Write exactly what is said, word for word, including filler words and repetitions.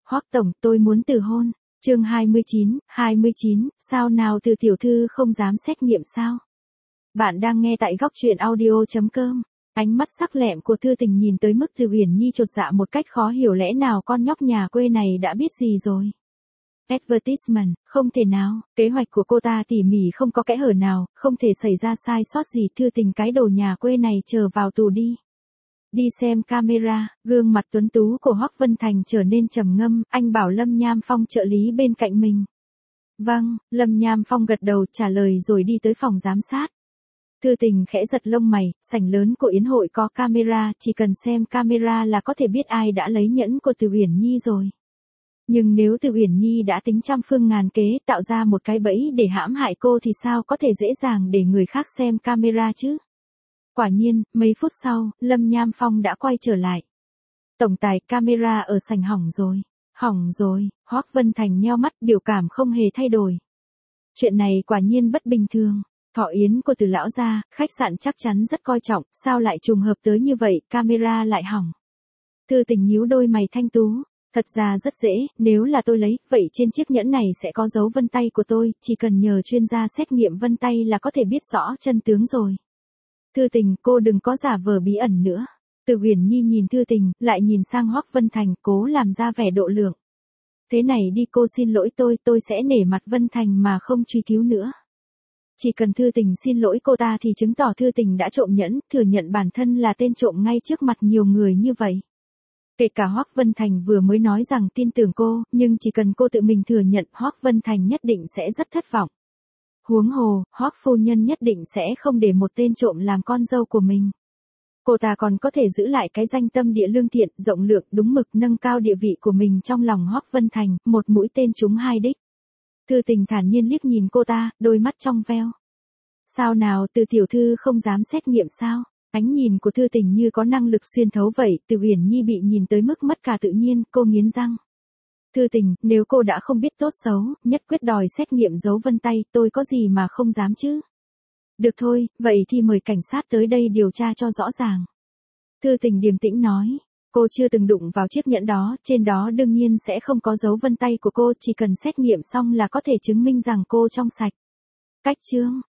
Hoắc tổng, tôi muốn từ hôn. Chương hai mươi chín, hai mươi chín, sao nào Từ tiểu thư không dám xét nghiệm sao? Bạn đang nghe tại góc truyện audio chấm com. Ánh mắt sắc lẹm của Thư Tình nhìn tới mức Từ Uyển Nhi chột dạ một cách khó hiểu, lẽ nào con nhóc nhà quê này đã biết gì rồi? Advertisement, không thể nào, kế hoạch của cô ta tỉ mỉ không có kẽ hở nào, không thể xảy ra sai sót gì. Thư Tình, cái đồ nhà quê này chờ vào tù đi. Đi xem camera, gương mặt tuấn tú của Hoắc Vân Thành trở nên trầm ngâm, anh bảo Lâm Nham Phong trợ lý bên cạnh mình. Vâng, Lâm Nham Phong gật đầu trả lời rồi đi tới phòng giám sát. Thư Tình khẽ giật lông mày, sảnh lớn của yến hội có camera, chỉ cần xem camera là có thể biết ai đã lấy nhẫn của Từ Uyển Nhi rồi. Nhưng nếu Từ Uyển Nhi đã tính trăm phương ngàn kế tạo ra một cái bẫy để hãm hại cô thì sao có thể dễ dàng để người khác xem camera chứ? Quả nhiên, mấy phút sau, Lâm Nham Phong đã quay trở lại. Tổng tài, camera ở sảnh hỏng rồi. Hỏng rồi, Hoắc Vân Thành nheo mắt, biểu cảm không hề thay đổi. Chuyện này quả nhiên bất bình thường. Thọ yến của Từ lão gia, khách sạn chắc chắn rất coi trọng, sao lại trùng hợp tới như vậy, camera lại hỏng. Thư Tình nhíu đôi mày thanh tú. Thật ra rất dễ, nếu là tôi lấy, vậy trên chiếc nhẫn này sẽ có dấu vân tay của tôi, chỉ cần nhờ chuyên gia xét nghiệm vân tay là có thể biết rõ chân tướng rồi. Thư Tình, cô đừng có giả vờ bí ẩn nữa. Từ Uyển Nhi nhìn Thư Tình, lại nhìn sang Hoắc Vân Thành, cố làm ra vẻ độ lượng. Thế này đi, cô xin lỗi tôi, tôi sẽ nể mặt Vân Thành mà không truy cứu nữa. Chỉ cần Thư Tình xin lỗi cô ta thì chứng tỏ Thư Tình đã trộm nhẫn, thừa nhận bản thân là tên trộm ngay trước mặt nhiều người như vậy. Kể cả Hoắc Vân Thành vừa mới nói rằng tin tưởng cô, nhưng chỉ cần cô tự mình thừa nhận, Hoắc Vân Thành nhất định sẽ rất thất vọng. Huống hồ, Hoắc phu nhân nhất định sẽ không để một tên trộm làm con dâu của mình. Cô ta còn có thể giữ lại cái danh tâm địa lương thiện, rộng lượng, đúng mực, nâng cao địa vị của mình trong lòng Hoắc Vân Thành, một mũi tên trúng hai đích. Thư Tình thản nhiên liếc nhìn cô ta, đôi mắt trong veo. Sao nào, Từ tiểu thư không dám xét nghiệm sao? Ánh nhìn của Thư Tình như có năng lực xuyên thấu vậy, Từ Uyển Nhi bị nhìn tới mức mất cả tự nhiên, cô nghiến răng. Thư Tình, nếu cô đã không biết tốt xấu, nhất quyết đòi xét nghiệm dấu vân tay, tôi có gì mà không dám chứ? Được thôi, vậy thì mời cảnh sát tới đây điều tra cho rõ ràng. Thư Tình điềm tĩnh nói, cô chưa từng đụng vào chiếc nhẫn đó, trên đó đương nhiên sẽ không có dấu vân tay của cô, chỉ cần xét nghiệm xong là có thể chứng minh rằng cô trong sạch. Cách chương,